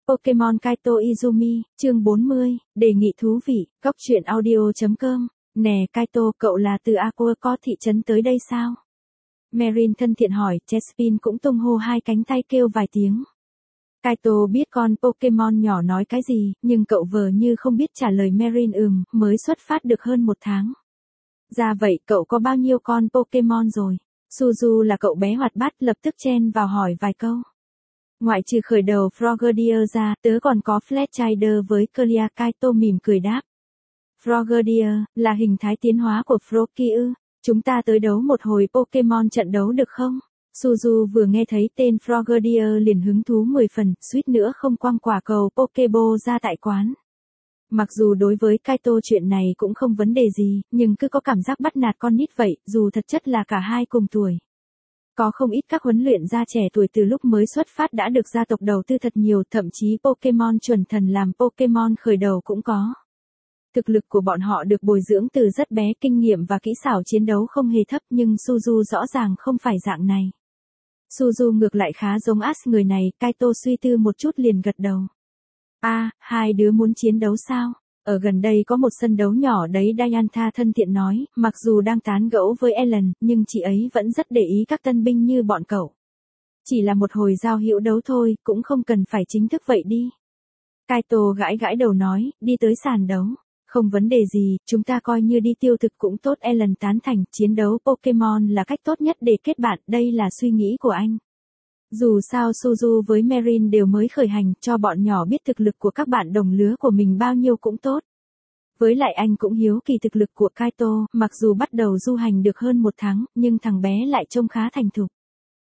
Pokemon Kaito Izumi, chương 40, đề nghị thú vị, góc truyện audio.com. Nè Kaito, cậu là từ Aqua thị trấn tới đây sao? Marin thân thiện hỏi, Chespin cũng tung hô hai cánh tay kêu vài tiếng. Kaito biết con Pokemon nhỏ nói cái gì, nhưng cậu vờ như không biết trả lời Marin mới xuất phát được hơn một tháng. Ra vậy, cậu có bao nhiêu con Pokemon rồi? Suzu là cậu bé hoạt bát lập tức chen vào hỏi vài câu. Ngoại trừ khởi đầu Frogadier ra, tớ còn có Fletchinder với Clear. Kaito mỉm cười đáp. Frogadier, là hình thái tiến hóa của Froakie ư? Chúng ta tới đấu một hồi Pokemon trận đấu được không? Suzu vừa nghe thấy tên Frogadier liền hứng thú 10 phần, suýt nữa không quăng quả cầu Pokeball ra tại quán. Mặc dù đối với Kaito chuyện này cũng không vấn đề gì, nhưng cứ có cảm giác bắt nạt con nít vậy, dù thật chất là cả hai cùng tuổi. Có không ít các huấn luyện gia trẻ tuổi từ lúc mới xuất phát đã được gia tộc đầu tư thật nhiều, thậm chí Pokemon chuẩn thần làm Pokemon khởi đầu cũng có. Thực lực của bọn họ được bồi dưỡng từ rất bé, kinh nghiệm và kỹ xảo chiến đấu không hề thấp, nhưng Suzu rõ ràng không phải dạng này. Suzu ngược lại khá giống Ash người này. Kaito suy tư một chút liền gật đầu. Hai đứa muốn chiến đấu sao? Ở gần đây có một sân đấu nhỏ đấy, Diantha thân thiện nói, mặc dù đang tán gẫu với Ellen, nhưng chị ấy vẫn rất để ý các tân binh như bọn cậu. Chỉ là một hồi giao hữu đấu thôi, cũng không cần phải chính thức vậy đi. Kaito gãi gãi đầu nói, đi tới sàn đấu. Không vấn đề gì, chúng ta coi như đi tiêu thực cũng tốt. Ellen tán thành, chiến đấu Pokemon là cách tốt nhất để kết bạn, đây là suy nghĩ của anh. Dù sao Suzu với Marin đều mới khởi hành, cho bọn nhỏ biết thực lực của các bạn đồng lứa của mình bao nhiêu cũng tốt. Với lại anh cũng hiếu kỳ thực lực của Kaito, mặc dù bắt đầu du hành được hơn một tháng, nhưng thằng bé lại trông khá thành thục.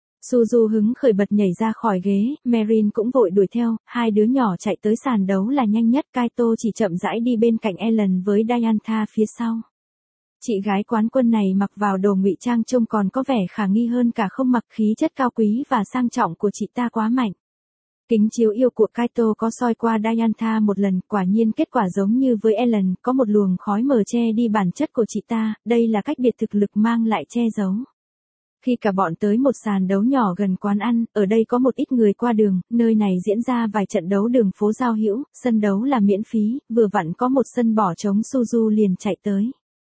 Suzu hứng khởi bật nhảy ra khỏi ghế, Marin cũng vội đuổi theo, hai đứa nhỏ chạy tới sàn đấu là nhanh nhất. Kaito chỉ chậm rãi đi bên cạnh Ellen với Diantha phía sau. Chị gái quán quân này mặc vào đồ ngụy trang trông còn có vẻ khả nghi hơn cả không mặc, khí chất cao quý và sang trọng của chị ta quá mạnh. Kính chiếu yêu của Kaito có soi qua Diantha một lần, quả nhiên kết quả giống như với Ellen, có một luồng khói mờ che đi bản chất của chị ta, đây là cách biệt thực lực mang lại che giấu. Khi cả bọn tới một sàn đấu nhỏ gần quán ăn, ở đây có một ít người qua đường, nơi này diễn ra vài trận đấu đường phố giao hữu, sân đấu là miễn phí, vừa vặn có một sân bỏ trống. Suzu liền chạy tới.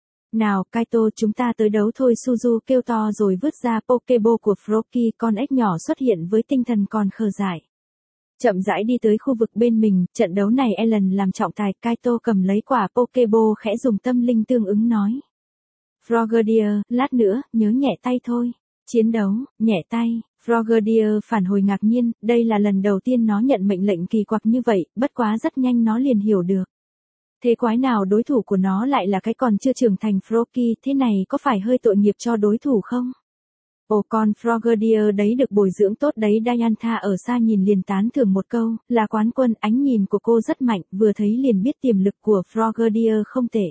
Nào Kaito, chúng ta tới đấu thôi. Suzu kêu to rồi vứt ra Pokeball của Froakie, con ếch nhỏ xuất hiện với tinh thần còn khờ dại. Chậm rãi đi tới khu vực bên mình, trận đấu này Ellen làm trọng tài. Kaito cầm lấy quả Pokeball khẽ dùng tâm linh tương ứng nói. Frogadier, lát nữa, nhớ nhẹ tay thôi. Chiến đấu, nhẹ tay. Frogadier phản hồi ngạc nhiên, đây là lần đầu tiên nó nhận mệnh lệnh kỳ quặc như vậy, bất quá rất nhanh nó liền hiểu được. Thế quái nào đối thủ của nó lại là cái còn chưa trưởng thành Froakie, thế này có phải hơi tội nghiệp cho đối thủ không? Ồ, con Frogadier đấy được bồi dưỡng tốt đấy. Diantha ở xa nhìn liền tán thưởng một câu, là quán quân. Ánh nhìn của cô rất mạnh, vừa thấy liền biết tiềm lực của Frogadier không tệ.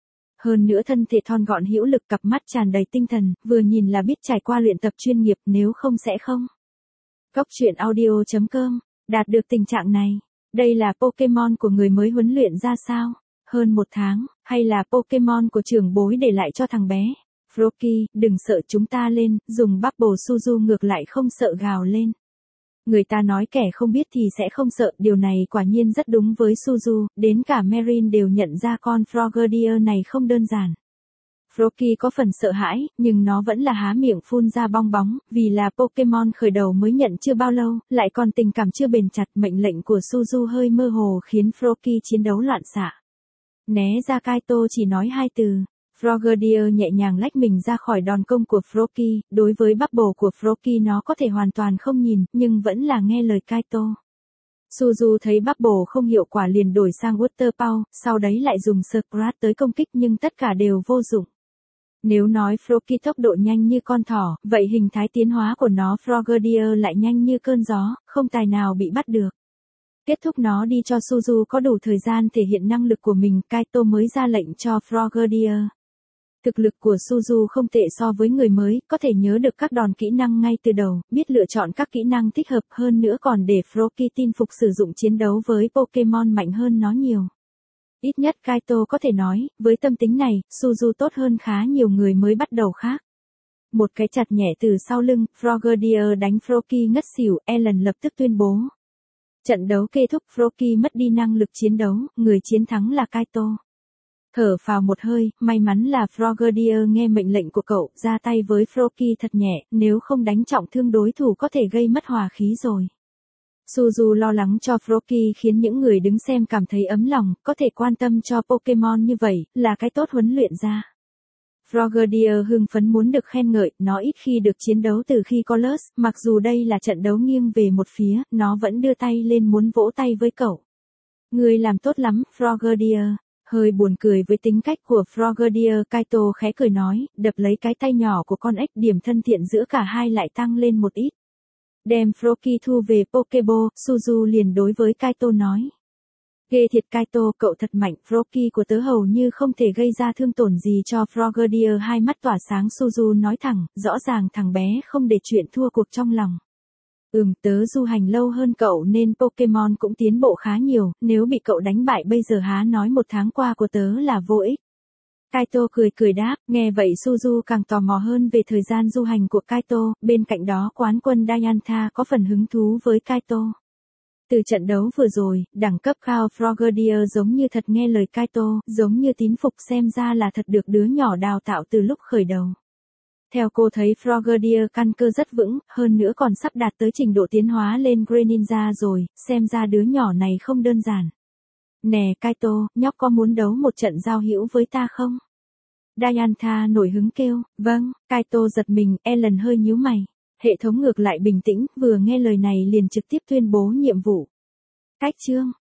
Hơn nữa thân thể thon gọn hữu lực, cặp mắt tràn đầy tinh thần, vừa nhìn là biết trải qua luyện tập chuyên nghiệp, nếu không sẽ không. Góc truyện audio.com, đạt được tình trạng này. Đây là Pokemon của người mới huấn luyện ra sao? Hơn một tháng, hay là Pokemon của trưởng bối để lại cho thằng bé? Froakie, đừng sợ, chúng ta lên, dùng Bubble. Suzu ngược lại không sợ, gào lên. Người ta nói kẻ không biết thì sẽ không sợ, điều này quả nhiên rất đúng với Suzu, đến cả Marin đều nhận ra con Frogadier này không đơn giản. Froakie có phần sợ hãi, nhưng nó vẫn là há miệng phun ra bong bóng, vì là Pokemon khởi đầu mới nhận chưa bao lâu, lại còn tình cảm chưa bền chặt. Mệnh lệnh của Suzu hơi mơ hồ khiến Froakie chiến đấu loạn xạ. Né ra. Kaito chỉ nói hai từ. Frogadier nhẹ nhàng lách mình ra khỏi đòn công của Froakie, đối với Bubble của Froakie nó có thể hoàn toàn không nhìn, nhưng vẫn là nghe lời Kaito. Suzu thấy Bubble không hiệu quả liền đổi sang Water Power, sau đấy lại dùng Scratch tới công kích nhưng tất cả đều vô dụng. Nếu nói Froakie tốc độ nhanh như con thỏ, vậy hình thái tiến hóa của nó Frogadier lại nhanh như cơn gió, không tài nào bị bắt được. Kết thúc nó đi cho Suzu có đủ thời gian thể hiện năng lực của mình, Kaito mới ra lệnh cho Frogadier. Thực lực của Suzu không tệ so với người mới, có thể nhớ được các đòn kỹ năng ngay từ đầu, biết lựa chọn các kỹ năng thích hợp, hơn nữa còn để Froakie tin phục sử dụng chiến đấu với Pokemon mạnh hơn nó nhiều. Ít nhất Kaito có thể nói, với tâm tính này, Suzu tốt hơn khá nhiều người mới bắt đầu khác. Một cái chặt nhẹ từ sau lưng, Frogadier đánh Froakie ngất xỉu. Ellen lập tức tuyên bố. Trận đấu kết thúc Froki mất đi năng lực chiến đấu, người chiến thắng là Kaito. Thở phào một hơi, may mắn là Frogadier nghe mệnh lệnh của cậu, ra tay với Froki thật nhẹ, nếu không đánh trọng thương đối thủ có thể gây mất hòa khí rồi. Suzu lo lắng cho Froki khiến những người đứng xem cảm thấy ấm lòng, có thể quan tâm cho Pokemon như vậy, là cái tốt huấn luyện ra. Frogadier hưng phấn muốn được khen ngợi, nó ít khi được chiến đấu từ khi có Lurs, mặc dù đây là trận đấu nghiêng về một phía, nó vẫn đưa tay lên muốn vỗ tay với cậu. Người làm tốt lắm, Frogadier. Hơi buồn cười với tính cách của Frogadier, Kaito khẽ cười nói, đập lấy cái tay nhỏ của con ếch, điểm thân thiện giữa cả hai lại tăng lên một ít. Đem Froki thu về Pokeball, Suzu liền đối với Kaito nói. Ghê thiệt Kaito, cậu thật mạnh, Froki của tớ hầu như không thể gây ra thương tổn gì cho Frogadier. Hai mắt tỏa sáng, Suzu nói thẳng, rõ ràng thằng bé không để chuyện thua cuộc trong lòng. Tớ du hành lâu hơn cậu nên Pokemon cũng tiến bộ khá nhiều, nếu bị cậu đánh bại bây giờ há nói một tháng qua của tớ là vô ích. Kaito cười cười đáp, nghe vậy Suzu càng tò mò hơn về thời gian du hành của Kaito, bên cạnh đó quán quân Diantha có phần hứng thú với Kaito. Từ trận đấu vừa rồi, đẳng cấp cao Frogadier giống như thật nghe lời Kaito, giống như tín phục, xem ra là thật được đứa nhỏ đào tạo từ lúc khởi đầu. Theo cô thấy Frogadier căn cơ rất vững, hơn nữa còn sắp đạt tới trình độ tiến hóa lên Greninja rồi, xem ra đứa nhỏ này không đơn giản. Nè Kaito, nhóc có muốn đấu một trận giao hữu với ta không? Diantha nổi hứng kêu, vâng. Kaito giật mình, Ellen hơi nhíu mày. Hệ thống ngược lại bình tĩnh, vừa nghe lời này liền trực tiếp tuyên bố nhiệm vụ. Cách chương